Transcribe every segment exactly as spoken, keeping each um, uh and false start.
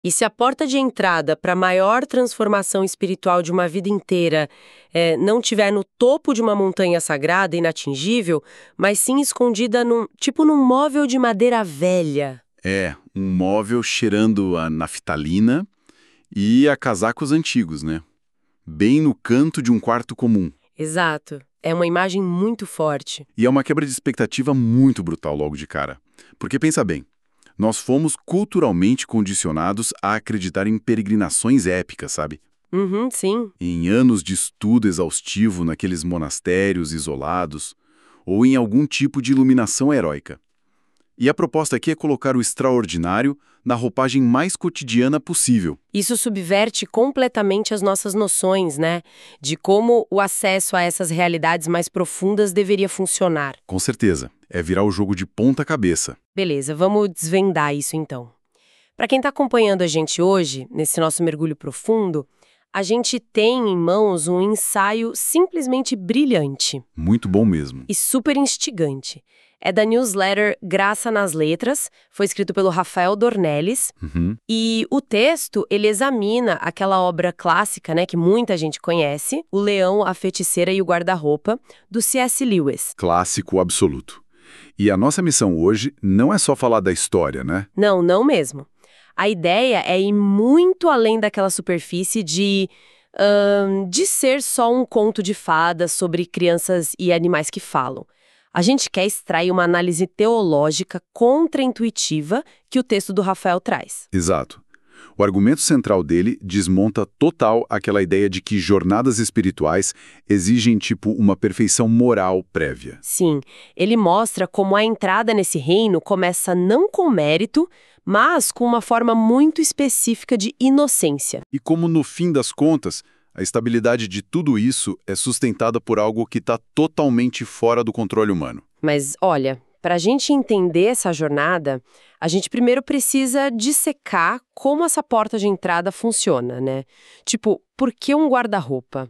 E se a porta de entrada para a maior transformação espiritual de uma vida inteira é, não estiver no topo de uma montanha sagrada, inatingível, mas sim escondida num, tipo num móvel de madeira velha? É, um móvel cheirando a naftalina e a casacos antigos, né? Bem no canto de um quarto comum. Exato. É uma imagem muito forte. E é uma quebra de expectativa muito brutal logo de cara. Porque pensa bem, nós fomos culturalmente condicionados a acreditar em peregrinações épicas, sabe? Uhum, sim. Em anos de estudo exaustivo naqueles monastérios isolados, ou em algum tipo de iluminação heróica. E a proposta aqui é colocar o extraordinário na roupagem mais cotidiana possível. Isso subverte completamente as nossas noções, né? De como o acesso a essas realidades mais profundas deveria funcionar. Com certeza, é virar o jogo de ponta cabeça. Beleza, vamos desvendar isso então. Para quem está acompanhando a gente hoje, nesse nosso mergulho profundo, a gente tem em mãos um ensaio simplesmente brilhante Muito bom mesmo. e super instigante. É da newsletter Graça nas Letras, foi escrito pelo Rafael Dornelles, Uhum. e o texto, ele examina aquela obra clássica, né, que muita gente conhece, O Leão, a Feiticeira e o Guarda-Roupa, do C S Lewis. Clássico absoluto. E a nossa missão hoje não é só falar da história, né? Não, não mesmo. A ideia é ir muito além daquela superfície de, ahn, de ser só um conto de fadas sobre crianças e animais que falam. A gente quer extrair uma análise teológica contra-intuitiva que o texto do Rafael traz. Exato. O argumento central dele desmonta total aquela ideia de que jornadas espirituais exigem, tipo, uma perfeição moral prévia. Sim, ele mostra como a entrada nesse reino começa não com mérito, mas com uma forma muito específica de inocência. E como, no fim das contas, a estabilidade de tudo isso é sustentada por algo que está totalmente fora do controle humano. Mas, olha, para a gente entender essa jornada, a gente primeiro precisa dissecar como essa porta de entrada funciona, né? Tipo, por que um guarda-roupa?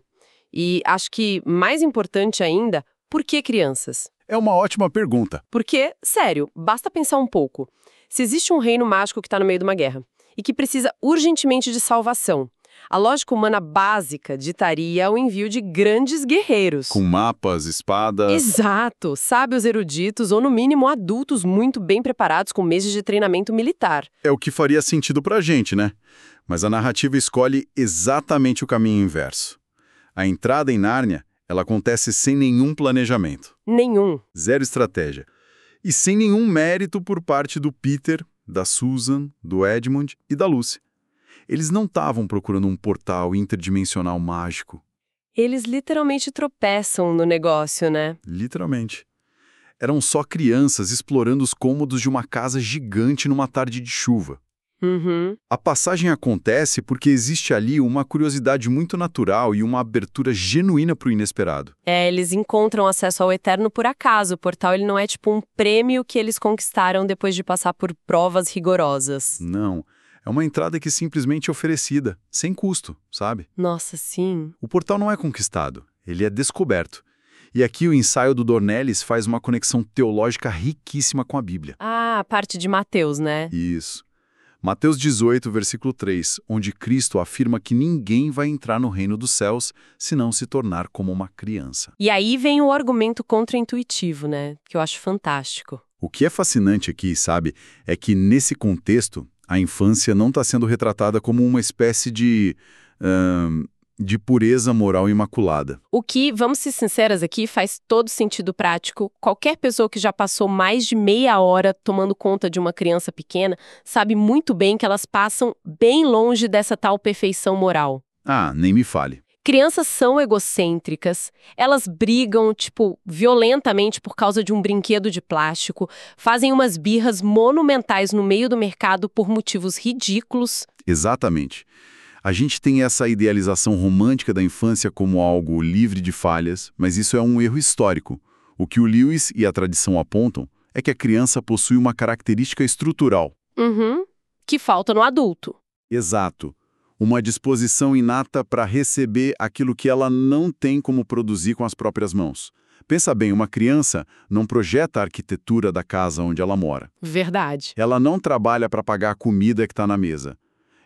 E acho que, mais importante ainda, por que crianças? É uma ótima pergunta. Porque, sério, basta pensar um pouco. Se existe um reino mágico que está no meio de uma guerra e que precisa urgentemente de salvação, a lógica humana básica ditaria o envio de grandes guerreiros. Com mapas, espadas... Exato, sábios eruditos ou, no mínimo, adultos muito bem preparados com meses de treinamento militar. É o que faria sentido pra gente, né? Mas a narrativa escolhe exatamente o caminho inverso. A entrada em Nárnia, ela acontece sem nenhum planejamento. Nenhum. Zero estratégia. E sem nenhum mérito por parte do Peter, da Susan, do Edmund e da Lucy. Eles não estavam procurando um portal interdimensional mágico. Eles literalmente tropeçam no negócio, né? Literalmente. Eram só crianças explorando os cômodos de uma casa gigante numa tarde de chuva. Uhum. A passagem acontece porque existe ali uma curiosidade muito natural e uma abertura genuína para o inesperado. É, eles encontram acesso ao eterno por acaso. O portal ele não é tipo um prêmio que eles conquistaram depois de passar por provas rigorosas. Não. É uma entrada que simplesmente é oferecida, sem custo, sabe? Nossa, sim. O portal não é conquistado, ele é descoberto. E aqui o ensaio do Dornelles faz uma conexão teológica riquíssima com a Bíblia. Ah, a parte de Mateus, né? Isso. Mateus dezoito, versículo três, onde Cristo afirma que ninguém vai entrar no reino dos céus se não se tornar como uma criança. E aí vem o argumento contra-intuitivo, né? Que eu acho fantástico. O que é fascinante aqui, sabe, é que nesse contexto, a infância não está sendo retratada como uma espécie de, hum, de pureza moral imaculada. O que, vamos ser sinceras aqui, faz todo sentido prático. Qualquer pessoa que já passou mais de meia hora tomando conta de uma criança pequena sabe muito bem que elas passam bem longe dessa tal perfeição moral. Ah, nem me fale. Crianças são egocêntricas, elas brigam, tipo, violentamente por causa de um brinquedo de plástico, fazem umas birras monumentais no meio do mercado por motivos ridículos. Exatamente. A gente tem essa idealização romântica da infância como algo livre de falhas, mas isso é um erro histórico. O que o Lewis e a tradição apontam é que a criança possui uma característica estrutural. Uhum. Que falta no adulto. Exato. Uma disposição inata para receber aquilo que ela não tem como produzir com as próprias mãos. Pensa bem, uma criança não projeta a arquitetura da casa onde ela mora. Verdade. Ela não trabalha para pagar a comida que está na mesa.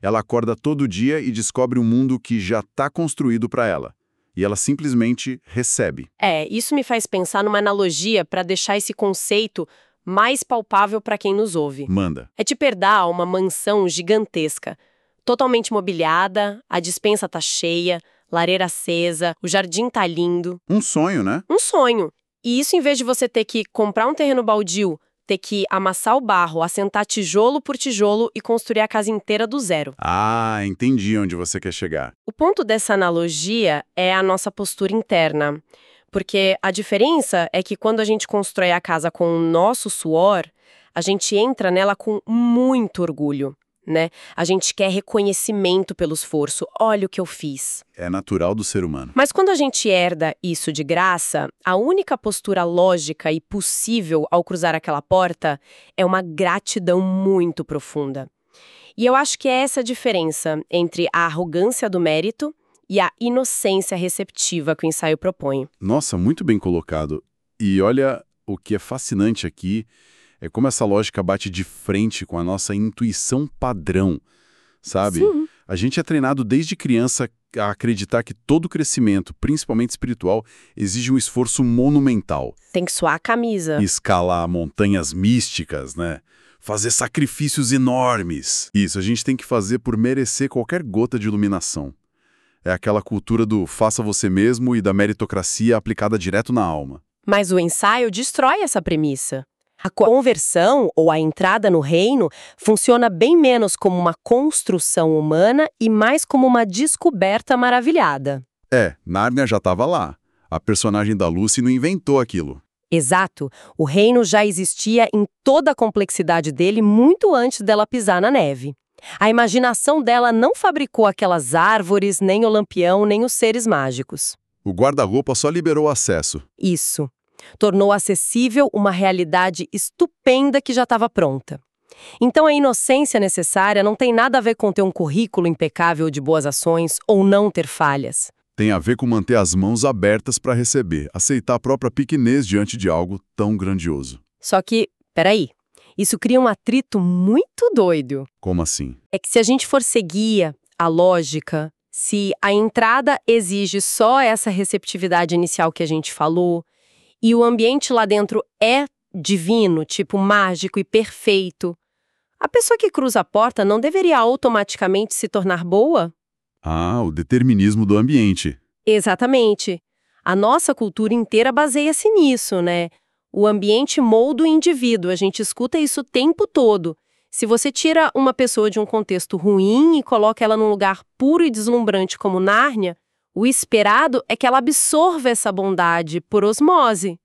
Ela acorda todo dia e descobre um mundo que já está construído para ela. E ela simplesmente recebe. É, isso me faz pensar numa analogia para deixar esse conceito mais palpável para quem nos ouve. Manda. É tipo herdar uma mansão gigantesca, totalmente mobiliada, a despensa tá cheia, lareira acesa, o jardim tá lindo. Um sonho, né? Um sonho. E isso em vez de você ter que comprar um terreno baldio, ter que amassar o barro, assentar tijolo por tijolo e construir a casa inteira do zero. Ah, entendi onde você quer chegar. O ponto dessa analogia é a nossa postura interna. Porque a diferença é que quando a gente constrói a casa com o nosso suor, a gente entra nela com muito orgulho, né? A gente quer reconhecimento pelo esforço. Olha o que eu fiz. É natural do ser humano. Mas quando a gente herda isso de graça, a única postura lógica e possível ao cruzar aquela porta é uma gratidão muito profunda. E eu acho que é essa a diferença entre a arrogância do mérito e a inocência receptiva que o ensaio propõe. Nossa, muito bem colocado. E olha, o que é fascinante aqui é como essa lógica bate de frente com a nossa intuição padrão, sabe? Sim. A gente é treinado desde criança a acreditar que todo crescimento, principalmente espiritual, exige um esforço monumental. Tem que suar a camisa. Escalar montanhas místicas, né? Fazer sacrifícios enormes. Isso, a gente tem que fazer por merecer qualquer gota de iluminação. É aquela cultura do faça você mesmo e da meritocracia aplicada direto na alma. Mas o ensaio destrói essa premissa. A conversão, ou a entrada no reino, funciona bem menos como uma construção humana e mais como uma descoberta maravilhada. É, Nárnia já estava lá. A personagem da Lucy não inventou aquilo. Exato. O reino já existia em toda a complexidade dele muito antes dela pisar na neve. A imaginação dela não fabricou aquelas árvores, nem o lampião, nem os seres mágicos. O guarda-roupa só liberou o acesso. Isso. Tornou acessível uma realidade estupenda que já estava pronta. Então a inocência necessária não tem nada a ver com ter um currículo impecável de boas ações ou não ter falhas. Tem a ver com manter as mãos abertas para receber, aceitar a própria pequenez diante de algo tão grandioso. Só que, peraí, isso cria um atrito muito doido. Como assim? É que se a gente for seguir a lógica, se a entrada exige só essa receptividade inicial que a gente falou, e o ambiente lá dentro é divino, tipo mágico e perfeito, a pessoa que cruza a porta não deveria automaticamente se tornar boa? Ah, o determinismo do ambiente. Exatamente. A nossa cultura inteira baseia-se nisso, né? O ambiente molda o indivíduo, a gente escuta isso o tempo todo. Se você tira uma pessoa de um contexto ruim e coloca ela num lugar puro e deslumbrante como Nárnia, o esperado é que ela absorva essa bondade por osmose.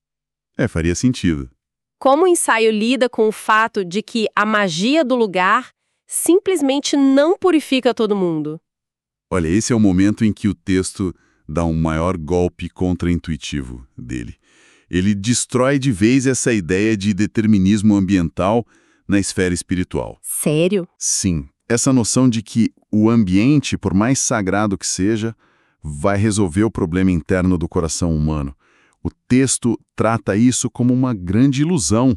É, faria sentido. Como o ensaio lida com o fato de que a magia do lugar simplesmente não purifica todo mundo? Olha, esse é o momento em que o texto dá um maior golpe contra-intuitivo dele. Ele destrói de vez essa ideia de determinismo ambiental na esfera espiritual. Sério? Sim, essa noção de que o ambiente, por mais sagrado que seja, vai resolver o problema interno do coração humano. O texto trata isso como uma grande ilusão.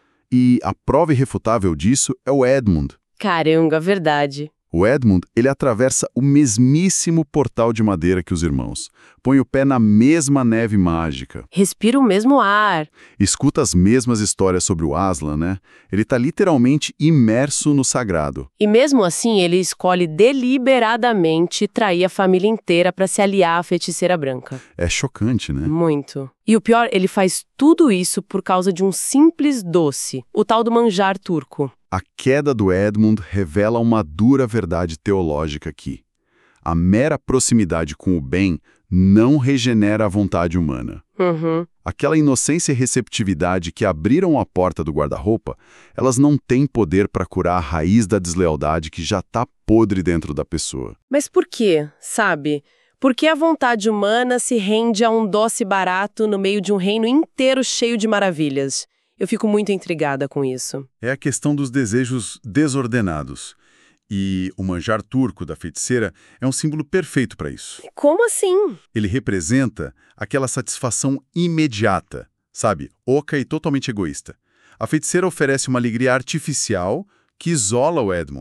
E a prova irrefutável disso é o Edmund. Caramba, verdade. O Edmund, ele atravessa o mesmíssimo portal de madeira que os irmãos. Põe o pé na mesma neve mágica. Respira o mesmo ar. Escuta as mesmas histórias sobre o Aslan, né? Ele está literalmente imerso no sagrado. E mesmo assim, ele escolhe deliberadamente trair a família inteira para se aliar à feiticeira branca. É chocante, né? Muito. E o pior, ele faz tudo isso por causa de um simples doce, o tal do manjar turco. A queda do Edmund revela uma dura verdade teológica aqui. A mera proximidade com o bem não regenera a vontade humana. Uhum. Aquela inocência e receptividade que abriram a porta do guarda-roupa, elas não têm poder para curar a raiz da deslealdade que já está podre dentro da pessoa. Mas por quê, sabe? Por que a vontade humana se rende a um doce barato no meio de um reino inteiro cheio de maravilhas? Eu fico muito intrigada com isso. É a questão dos desejos desordenados. E o manjar turco da feiticeira é um símbolo perfeito para isso. Como assim? Ele representa aquela satisfação imediata, sabe? Oca e totalmente egoísta. A feiticeira oferece uma alegria artificial que isola o Edmund.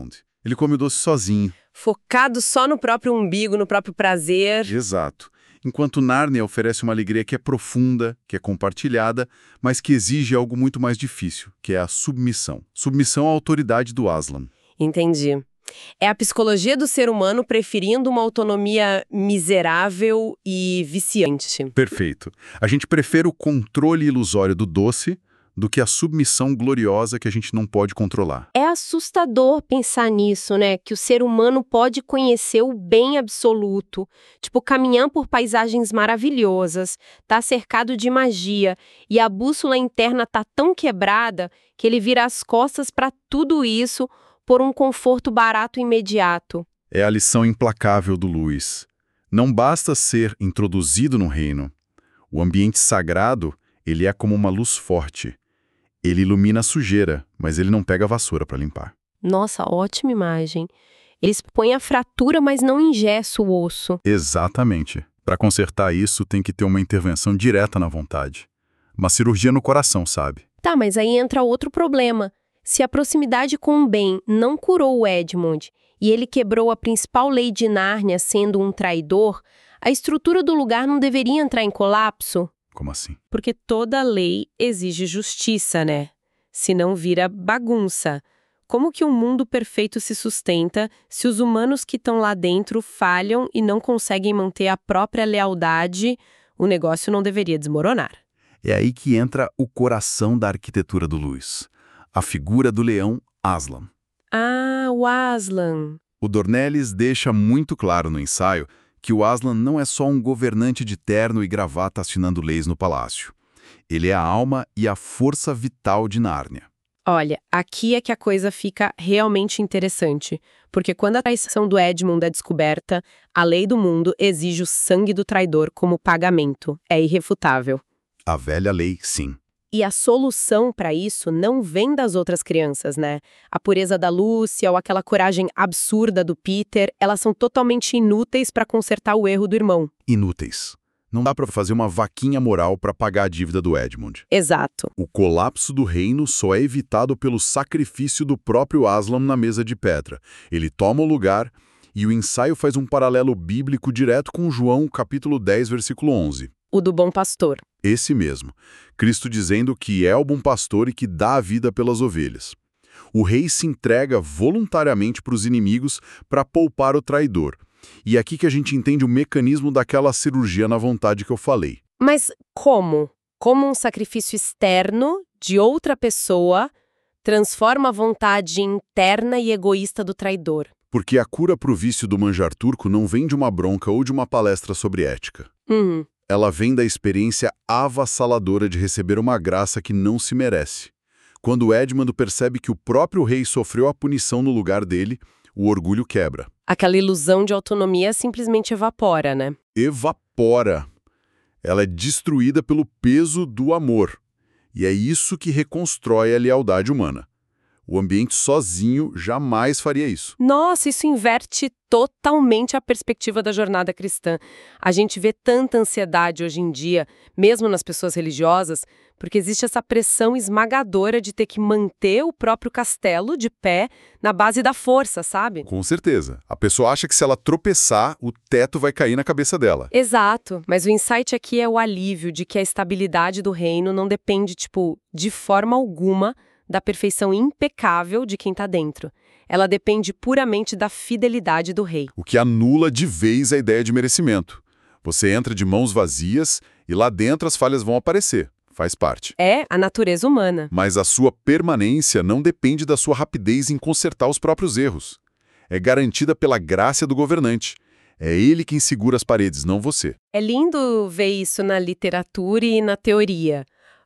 Ele come o doce sozinho. Focado só no próprio umbigo, no próprio prazer. Exato. Enquanto Nárnia oferece uma alegria que é profunda, que é compartilhada, mas que exige algo muito mais difícil, que é a submissão. Submissão à autoridade do Aslan. Entendi. É a psicologia do ser humano preferindo uma autonomia miserável e viciante. Perfeito. A gente prefere o controle ilusório do doce do que a submissão gloriosa que a gente não pode controlar. É assustador pensar nisso, né? Que o ser humano pode conhecer o bem absoluto, tipo caminhar por paisagens maravilhosas, tá cercado de magia, e a bússola interna tá tão quebrada que ele vira as costas para tudo isso por um conforto barato e imediato. É a lição implacável do Lewis. Não basta ser introduzido no reino. O ambiente sagrado, ele é como uma luz forte. Ele ilumina a sujeira, mas ele não pega a vassoura para limpar. Nossa, ótima imagem. Ele expõe a fratura, mas não engessa o osso. Exatamente. Para consertar isso, tem que ter uma intervenção direta na vontade. Uma cirurgia no coração, sabe? Tá, mas aí entra outro problema. Se a proximidade com o bem não curou o Edmund e ele quebrou a principal lei de Nárnia sendo um traidor, a estrutura do lugar não deveria entrar em colapso? Como assim? Porque toda lei exige justiça, né? Senão vira bagunça. Como que um mundo perfeito se sustenta se os humanos que estão lá dentro falham e não conseguem manter a própria lealdade? O negócio não deveria desmoronar. É aí que entra o coração da arquitetura do Lewis. A figura do leão Aslan. Ah, o Aslan. O Dornelles deixa muito claro no ensaio que o Aslan não é só um governante de terno e gravata assinando leis no palácio. Ele é a alma e a força vital de Nárnia. Olha, aqui é que a coisa fica realmente interessante, porque quando a traição do Edmund é descoberta, a lei do mundo exige o sangue do traidor como pagamento. É irrefutável. A velha lei, sim. E a solução para isso não vem das outras crianças, né? A pureza da Lúcia ou aquela coragem absurda do Peter, elas são totalmente inúteis para consertar o erro do irmão. Inúteis. Não dá para fazer uma vaquinha moral para pagar a dívida do Edmund. Exato. O colapso do reino só é evitado pelo sacrifício do próprio Aslan na mesa de pedra. Ele toma o lugar e o ensaio faz um paralelo bíblico direto com João, capítulo dez, versículo onze. O do bom pastor. Esse mesmo. Cristo dizendo que é o bom pastor e que dá a vida pelas ovelhas. O rei se entrega voluntariamente para os inimigos para poupar o traidor. E é aqui que a gente entende o mecanismo daquela cirurgia na vontade que eu falei. Mas como? Como um sacrifício externo de outra pessoa transforma a vontade interna e egoísta do traidor? Porque a cura para o vício do manjar turco não vem de uma bronca ou de uma palestra sobre ética. Uhum. Ela vem da experiência avassaladora de receber uma graça que não se merece. Quando Edmund percebe que o próprio rei sofreu a punição no lugar dele, o orgulho quebra. Aquela ilusão de autonomia simplesmente evapora, né? Evapora. Ela é destruída pelo peso do amor. E é isso que reconstrói a lealdade humana. O ambiente sozinho jamais faria isso. Nossa, isso inverte totalmente a perspectiva da jornada cristã. A gente vê tanta ansiedade hoje em dia, mesmo nas pessoas religiosas, porque existe essa pressão esmagadora de ter que manter o próprio castelo de pé na base da força, sabe? Com certeza. A pessoa acha que se ela tropeçar, o teto vai cair na cabeça dela. Exato. Mas o insight aqui é o alívio de que a estabilidade do reino não depende, tipo, de forma alguma da perfeição impecável de quem está dentro. Ela depende puramente da fidelidade do rei. O que anula de vez a ideia de merecimento. Você entra de mãos vazias e lá dentro as falhas vão aparecer. Faz parte. É a natureza humana. Mas a sua permanência não depende da sua rapidez em consertar os próprios erros. É garantida pela graça do governante. É ele quem segura as paredes, não você. É lindo ver isso na literatura e na teoria.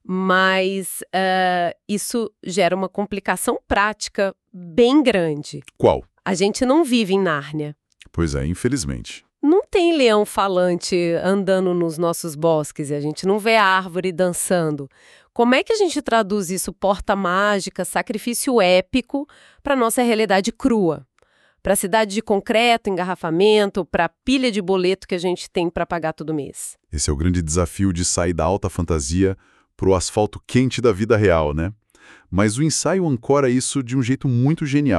Mas uh, isso gera uma complicação prática bem grande. Qual? A gente não vive em Nárnia. Pois é, infelizmente. Não tem leão falante andando nos nossos bosques e a gente não vê a árvore dançando. Como é que a gente traduz isso, porta mágica, sacrifício épico, para a nossa realidade crua? Para a cidade de concreto, engarrafamento, para a pilha de boleto que a gente tem para pagar todo mês? Esse é o grande desafio de sair da alta fantasia para o asfalto quente da vida real, né? Mas o ensaio ancora isso de um jeito muito genial,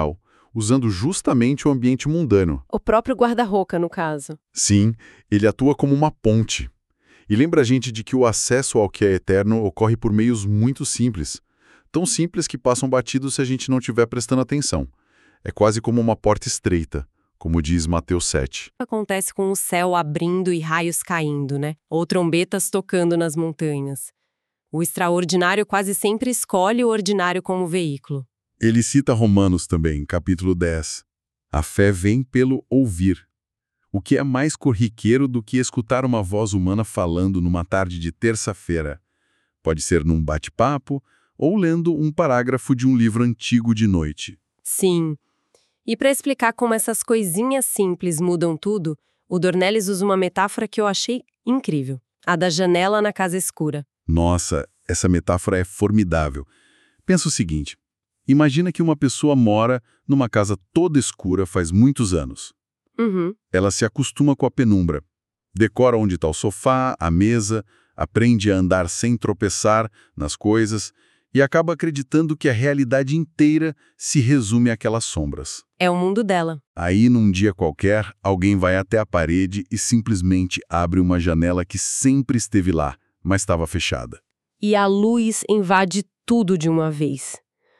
usando justamente o ambiente mundano. O próprio guarda-roupa, no caso. Sim, ele atua como uma ponte. E lembra a gente de que o acesso ao que é eterno ocorre por meios muito simples. Tão simples que passam batidos se a gente não estiver prestando atenção. É quase como uma porta estreita, como diz Mateus sete. Acontece com o céu abrindo e raios caindo, né? Ou trombetas tocando nas montanhas. O extraordinário quase sempre escolhe o ordinário como veículo. Ele cita Romanos também, capítulo dez. A fé vem pelo ouvir. O que é mais corriqueiro do que escutar uma voz humana falando numa tarde de terça-feira? Pode ser num bate-papo ou lendo um parágrafo de um livro antigo de noite. Sim. E para explicar como essas coisinhas simples mudam tudo, o Dornelles usa uma metáfora que eu achei incrível. A da janela na casa escura. Nossa, essa metáfora é formidável. Pensa o seguinte, imagina que uma pessoa mora numa casa toda escura faz muitos anos. Uhum. Ela se acostuma com a penumbra, decora onde está o sofá, a mesa, aprende a andar sem tropeçar nas coisas e acaba acreditando que a realidade inteira se resume àquelas sombras. É o mundo dela. Aí, num dia qualquer, alguém vai até a parede e simplesmente abre uma janela que sempre esteve lá, mas estava fechada. E a luz invade tudo de uma vez.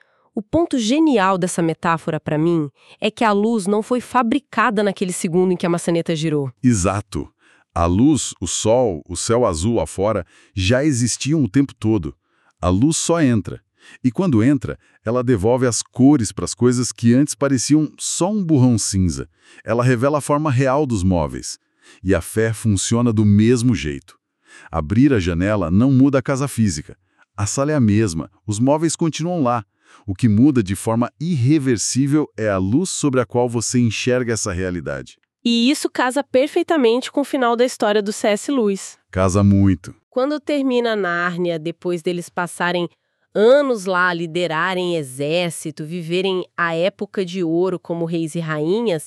O ponto genial dessa metáfora para mim é que a luz não foi fabricada naquele segundo em que a maçaneta girou. Exato. A luz, o sol, o céu azul afora já existiam o tempo todo. A luz só entra. E quando entra, ela devolve as cores para as coisas que antes pareciam só um borrão cinza. Ela revela a forma real dos móveis. E a fé funciona do mesmo jeito. Abrir a janela não muda a casa física. A sala é a mesma, os móveis continuam lá. O que muda de forma irreversível é a luz sobre a qual você enxerga essa realidade. E isso casa perfeitamente com o final da história do C S Lewis. Casa muito. Quando termina Nárnia, depois deles passarem anos lá, liderarem exército, viverem a época de ouro como reis e rainhas,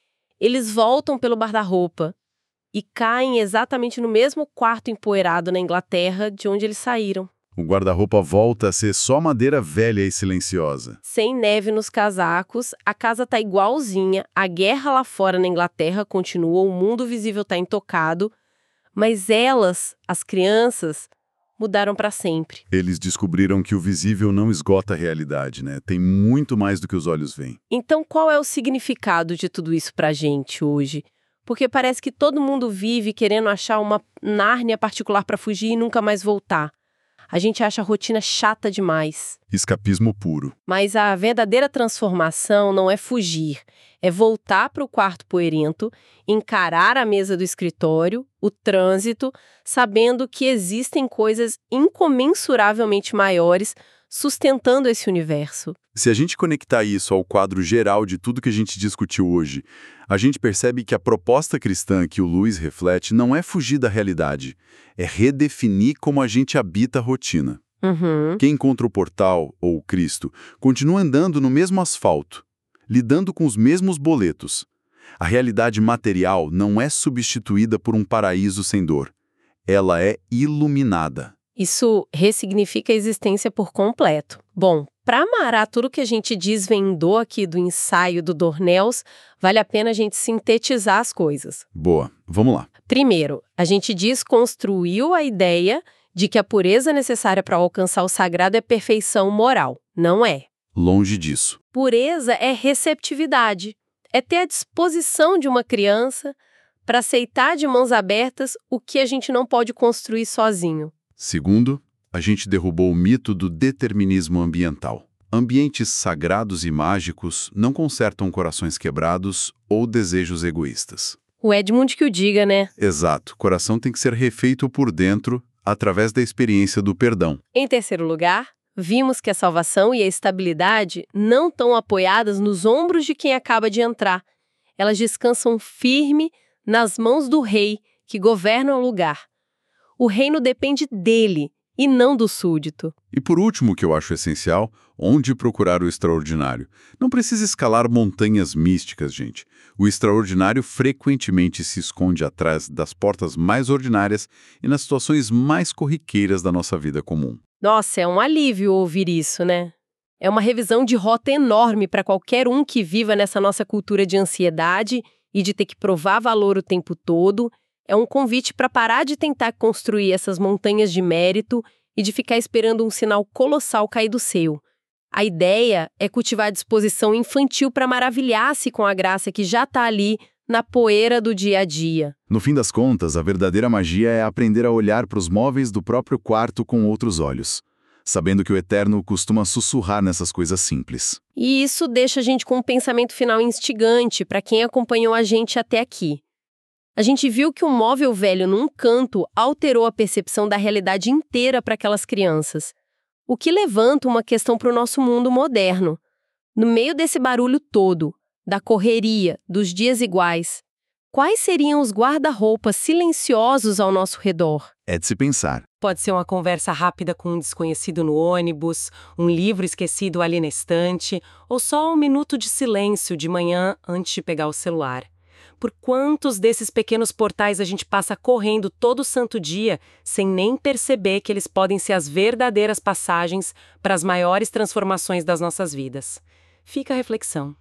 eles voltam pelo guarda-roupa e caem exatamente no mesmo quarto empoeirado na Inglaterra de onde eles saíram. O guarda-roupa volta a ser só madeira velha e silenciosa. Sem neve nos casacos, a casa tá igualzinha, a guerra lá fora na Inglaterra continua, o mundo visível tá intocado, mas elas, as crianças, mudaram para sempre. Eles descobriram que o visível não esgota a realidade, né? Tem muito mais do que os olhos veem. Então, qual é o significado de tudo isso pra gente hoje? Porque parece que todo mundo vive querendo achar uma Nárnia particular para fugir e nunca mais voltar. A gente acha a rotina chata demais. Escapismo puro. Mas a verdadeira transformação não é fugir, é voltar para o quarto poeirento, encarar a mesa do escritório, o trânsito, sabendo que existem coisas incomensuravelmente maiores sustentando esse universo. Se a gente conectar isso ao quadro geral de tudo que a gente discutiu hoje, a gente percebe que a proposta cristã que o Lewis reflete não é fugir da realidade, é redefinir como a gente habita a rotina. Uhum. Quem encontra o portal, ou o Cristo, continua andando no mesmo asfalto, lidando com os mesmos boletos. A realidade material não é substituída por um paraíso sem dor. Ela é iluminada. Isso ressignifica a existência por completo. Bom, para amarar tudo que a gente desvendou aqui do ensaio do Dornelles, vale a pena a gente sintetizar as coisas. Boa, vamos lá. Primeiro, a gente desconstruiu a ideia de que a pureza necessária para alcançar o sagrado é perfeição moral. Não é. Longe disso. Pureza é receptividade. É ter a disposição de uma criança para aceitar de mãos abertas o que a gente não pode construir sozinho. Segundo, a gente derrubou o mito do determinismo ambiental. Ambientes sagrados e mágicos não consertam corações quebrados ou desejos egoístas. O Edmund que o diga, né? Exato. O coração tem que ser refeito por dentro através da experiência do perdão. Em terceiro lugar, vimos que a salvação e a estabilidade não estão apoiadas nos ombros de quem acaba de entrar. Elas descansam firme nas mãos do rei que governa o lugar. O reino depende dele e não do súdito. E por último, que eu acho essencial, onde procurar o extraordinário? Não precisa escalar montanhas místicas, gente. O extraordinário frequentemente se esconde atrás das portas mais ordinárias e nas situações mais corriqueiras da nossa vida comum. Nossa, é um alívio ouvir isso, né? É uma revisão de rota enorme para qualquer um que viva nessa nossa cultura de ansiedade e de ter que provar valor o tempo todo. É um convite para parar de tentar construir essas montanhas de mérito e de ficar esperando um sinal colossal cair do céu. A ideia é cultivar a disposição infantil para maravilhar-se com a graça que já está ali na poeira do dia a dia. No fim das contas, a verdadeira magia é aprender a olhar para os móveis do próprio quarto com outros olhos, sabendo que o Eterno costuma sussurrar nessas coisas simples. E isso deixa a gente com um pensamento final instigante para quem acompanhou a gente até aqui. A gente viu que um móvel velho num canto alterou a percepção da realidade inteira para aquelas crianças, o que levanta uma questão para o nosso mundo moderno. No meio desse barulho todo, da correria, dos dias iguais, quais seriam os guarda-roupas silenciosos ao nosso redor? É de se pensar. Pode ser uma conversa rápida com um desconhecido no ônibus, um livro esquecido ali na estante, ou só um minuto de silêncio de manhã antes de pegar o celular. Por quantos desses pequenos portais a gente passa correndo todo santo dia, sem nem perceber que eles podem ser as verdadeiras passagens para as maiores transformações das nossas vidas? Fica a reflexão.